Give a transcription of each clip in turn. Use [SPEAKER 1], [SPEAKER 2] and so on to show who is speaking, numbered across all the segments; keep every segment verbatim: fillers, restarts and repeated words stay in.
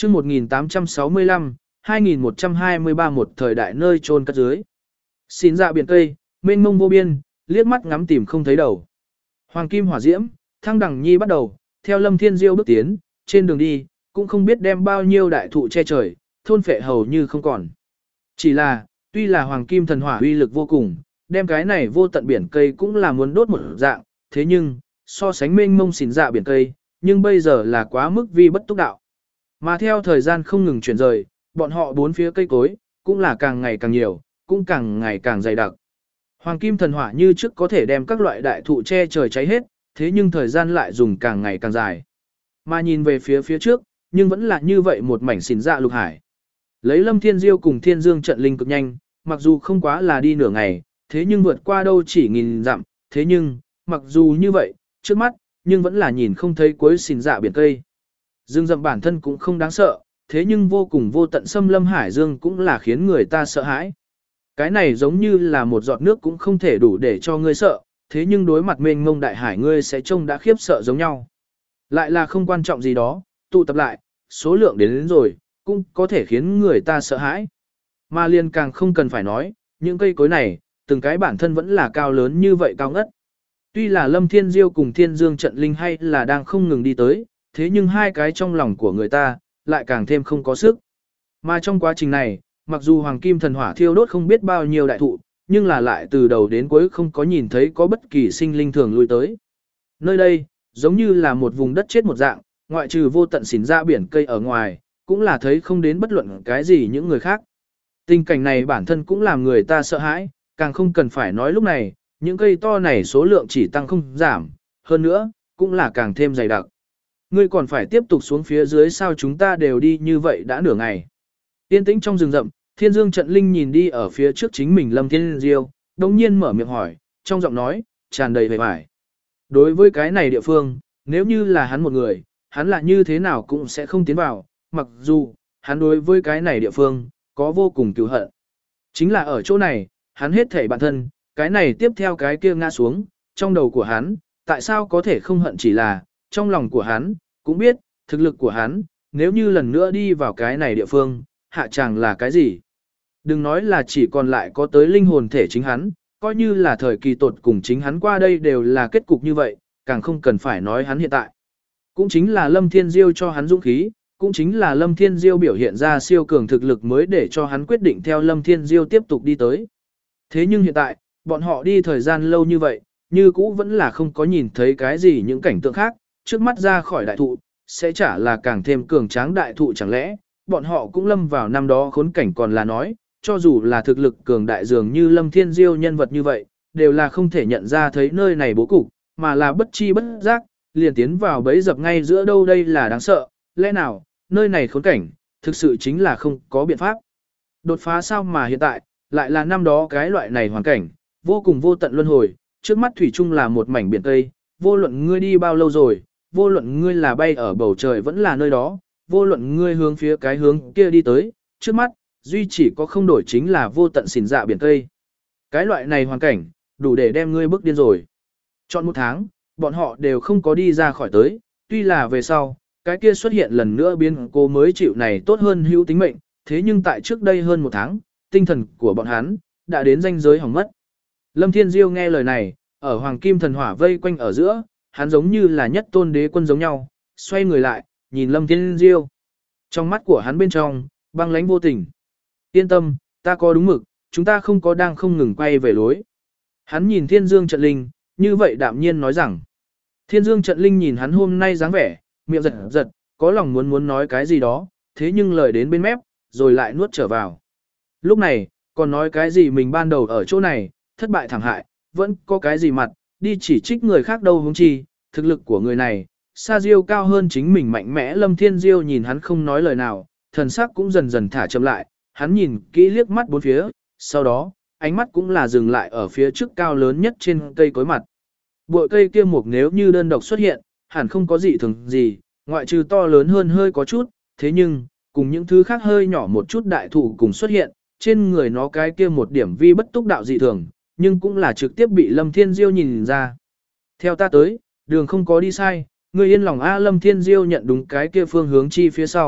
[SPEAKER 1] chương một nghìn tám trăm sáu mươi lăm, hai nghìn một trăm hai mươi ba một thời đại nơi chôn cất dưới. Xin dạ biển cây, mênh mông vô biên, liếc mắt ngắm tìm không thấy đầu. Hoàng kim hỏa diễm, thăng đẳng nhi bắt đầu, theo Lâm Thiên Diêu bước tiến, trên đường đi, cũng không biết đem bao nhiêu đại thụ che trời, thôn phệ hầu như không còn. Chỉ là, tuy là hoàng kim thần hỏa uy lực vô cùng, đem cái này vô tận biển cây cũng là muốn đốt một dạng, thế nhưng, so sánh mênh mông xỉn dạ biển cây, nhưng bây giờ là quá mức vi bất túc đạo. Mà theo thời gian không ngừng chuyển rời, bọn họ bốn phía cây cối, cũng là càng ngày càng nhiều, cũng càng ngày càng dày đặc. Hoàng kim thần hỏa như trước có thể đem các loại đại thụ che trời cháy hết, thế nhưng thời gian lại dùng càng ngày càng dài. Mà nhìn về phía phía trước, nhưng vẫn là như vậy một mảnh xỉn dạ lục hải. Lấy Lâm Thiên Diêu cùng Thiên Dương trận linh cực nhanh, mặc dù không quá là đi nửa ngày, thế nhưng vượt qua đâu chỉ nghìn dặm, thế nhưng, mặc dù như vậy, trước mắt, nhưng vẫn là nhìn không thấy cuối xỉn dạ biển cây. Dương rậm bản thân cũng không đáng sợ, thế nhưng vô cùng vô tận xâm lâm hải dương cũng là khiến người ta sợ hãi. Cái này giống như là một giọt nước cũng không thể đủ để cho ngươi sợ, thế nhưng đối mặt mênh mông đại hải ngươi sẽ trông đã khiếp sợ giống nhau. Lại là không quan trọng gì đó, tụ tập lại, số lượng đến, đến rồi, cũng có thể khiến người ta sợ hãi. Mà liền càng không cần phải nói, những cây cối này, từng cái bản thân vẫn là cao lớn như vậy cao ngất. Tuy là Lâm Thiên Diêu cùng Thiên Dương trận linh hay là đang không ngừng đi tới, thế nhưng hai cái trong lòng của người ta, lại càng thêm không có sức. Mà trong quá trình này, mặc dù hoàng kim thần hỏa thiêu đốt không biết bao nhiêu đại thụ, nhưng là lại từ đầu đến cuối không có nhìn thấy có bất kỳ sinh linh thường lui tới. Nơi đây, giống như là một vùng đất chết một dạng, ngoại trừ vô tận xỉn ra biển cây ở ngoài, cũng là thấy không đến bất luận cái gì những người khác. Tình cảnh này bản thân cũng làm người ta sợ hãi, càng không cần phải nói lúc này, những cây to này số lượng chỉ tăng không giảm, hơn nữa, cũng là càng thêm dày đặc. Ngươi còn phải tiếp tục xuống phía dưới sao chúng ta đều đi như vậy đã nửa ngày. Yên tĩnh trong rừng rậm, Thiên Dương trận linh nhìn đi ở phía trước chính mình Lâm Thiên Diêu, đồng nhiên mở miệng hỏi, trong giọng nói, tràn đầy vẻ vải. Đối với cái này địa phương, nếu như là hắn một người, hắn là như thế nào cũng sẽ không tiến vào, mặc dù, hắn đối với cái này địa phương, có vô cùng cứu hận. Chính là ở chỗ này, hắn hết thể bản thân, cái này tiếp theo cái kia ngã xuống, trong đầu của hắn, tại sao có thể không hận chỉ là, trong lòng của hắn, cũng biết, thực lực của hắn, nếu như lần nữa đi vào cái này địa phương, hạ chàng là cái gì. Đừng nói là chỉ còn lại có tới linh hồn thể chính hắn, coi như là thời kỳ tột cùng chính hắn qua đây đều là kết cục như vậy, càng không cần phải nói hắn hiện tại. Cũng chính là Lâm Thiên Diêu cho hắn dũng khí, cũng chính là Lâm Thiên Diêu biểu hiện ra siêu cường thực lực mới để cho hắn quyết định theo Lâm Thiên Diêu tiếp tục đi tới. Thế nhưng hiện tại, bọn họ đi thời gian lâu như vậy, như cũ vẫn là không có nhìn thấy cái gì những cảnh tượng khác, trước mắt ra khỏi đại thụ, sẽ chả là càng thêm cường tráng đại thụ chẳng lẽ, bọn họ cũng lâm vào năm đó khốn cảnh còn là nói, cho dù là thực lực cường đại dường như Lâm Thiên Diêu nhân vật như vậy, đều là không thể nhận ra thấy nơi này bố cục, mà là bất chi bất giác, liền tiến vào bẫy dập ngay giữa đâu đây là đáng sợ, lẽ nào, nơi này khốn cảnh, thực sự chính là không có biện pháp. Đột phá sao mà hiện tại, lại là năm đó cái loại này hoàn cảnh, vô cùng vô tận luân hồi, trước mắt thủy chung là một mảnh biển tây, vô luận ngươi đi bao lâu rồi, vô luận ngươi là bay ở bầu trời vẫn là nơi đó, vô luận ngươi hướng phía cái hướng kia đi tới, trước mắt, duy chỉ có không đổi chính là vô tận xỉn dạ biển tây. Cái loại này hoàn cảnh, đủ để đem ngươi bước điên rồi. Chọn một tháng, bọn họ đều không có đi ra khỏi tới, tuy là về sau, cái kia xuất hiện lần nữa biến cố mới chịu này tốt hơn hữu tính mệnh, thế nhưng tại trước đây hơn một tháng, tinh thần của bọn hắn, đã đến ranh giới hỏng mất. Lâm Thiên Diêu nghe lời này, ở hoàng kim thần hỏa vây quanh ở giữa, hắn giống như là nhất tôn đế quân giống nhau, xoay người lại, nhìn Lâm Thiên Diêu. Trong mắt của hắn bên trong, băng lãnh vô tình. Yên tâm, ta có đúng mực, chúng ta không có đang không ngừng quay về lối. Hắn nhìn Thiên Dương trận linh, như vậy đạm nhiên nói rằng. Thiên Dương trận linh nhìn hắn hôm nay dáng vẻ, miệng giật giật, có lòng muốn muốn nói cái gì đó, thế nhưng lời đến bên mép, rồi lại nuốt trở vào. Lúc này, còn nói cái gì mình ban đầu ở chỗ này, thất bại thảm hại, vẫn có cái gì mặt, đi chỉ trích người khác đâu hướng chi, thực lực của người này, Sa Diêu cao hơn chính mình mạnh mẽ. Lâm Thiên Diêu nhìn hắn không nói lời nào, thần sắc cũng dần dần thả chậm lại, hắn nhìn kỹ liếc mắt bốn phía, sau đó, ánh mắt cũng là dừng lại ở phía trước cao lớn nhất trên cây cối mặt. Bụi cây kia mục nếu như đơn độc xuất hiện, hẳn không có gì thường gì, ngoại trừ to lớn hơn hơi có chút, thế nhưng, cùng những thứ khác hơi nhỏ một chút đại thụ cùng xuất hiện, trên người nó cái kia một điểm vi bất túc đạo dị thường, nhưng cũng là trực tiếp bị Lâm Thiên Diêu nhìn ra. Theo ta tới, đường không có đi sai, người yên lòng A. Lâm Thiên Diêu nhận đúng cái kia phương hướng chi phía sau,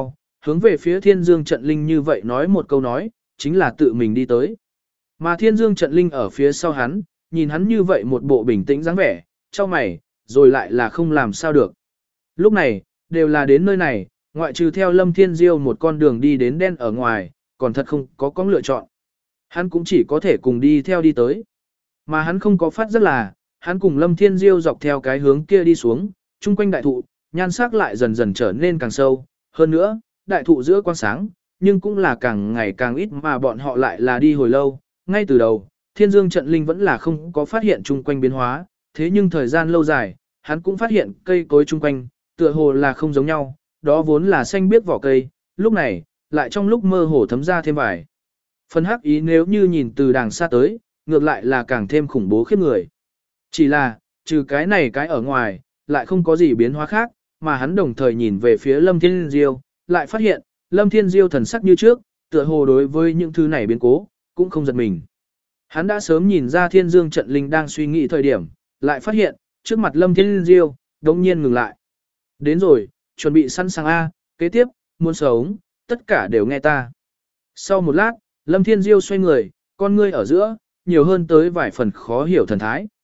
[SPEAKER 1] hướng về phía Thiên Dương trận linh như vậy nói một câu nói, chính là tự mình đi tới. Mà Thiên Dương trận linh ở phía sau hắn, nhìn hắn như vậy một bộ bình tĩnh dáng vẻ, cho mày, rồi lại là không làm sao được. Lúc này, đều là đến nơi này, ngoại trừ theo Lâm Thiên Diêu một con đường đi đến đen ở ngoài, còn thật không có có lựa chọn. Hắn cũng chỉ có thể cùng đi theo đi tới. Mà hắn không có phát rất là, hắn cùng Lâm Thiên Diêu dọc theo cái hướng kia đi xuống, chung quanh đại thụ, nhan sắc lại dần dần trở nên càng sâu. Hơn nữa, đại thụ giữa quang sáng, nhưng cũng là càng ngày càng ít mà bọn họ lại là đi hồi lâu. Ngay từ đầu, Thiên Dương trận linh vẫn là không có phát hiện chung quanh biến hóa, thế nhưng thời gian lâu dài, hắn cũng phát hiện cây cối chung quanh, tựa hồ là không giống nhau, đó vốn là xanh biếc vỏ cây, lúc này, lại trong lúc mơ hồ thấm ra thêm vài. Phần hắc ý nếu như nhìn từ đàng xa tới, ngược lại là càng thêm khủng bố khiếp người. Chỉ là, trừ cái này cái ở ngoài, lại không có gì biến hóa khác, mà hắn đồng thời nhìn về phía Lâm Thiên Diêu, lại phát hiện, Lâm Thiên Diêu thần sắc như trước, tựa hồ đối với những thứ này biến cố, cũng không giật mình. Hắn đã sớm nhìn ra Thiên Dương trận linh đang suy nghĩ thời điểm, lại phát hiện, trước mặt Lâm Thiên Diêu, đột nhiên ngừng lại. Đến rồi, chuẩn bị sẵn sàng A, kế tiếp, muốn sống, tất cả đều nghe ta. Sau một lát, Lâm Thiên Diêu xoay người, con ngươi ở giữa, nhiều hơn tới vài phần khó hiểu thần thái.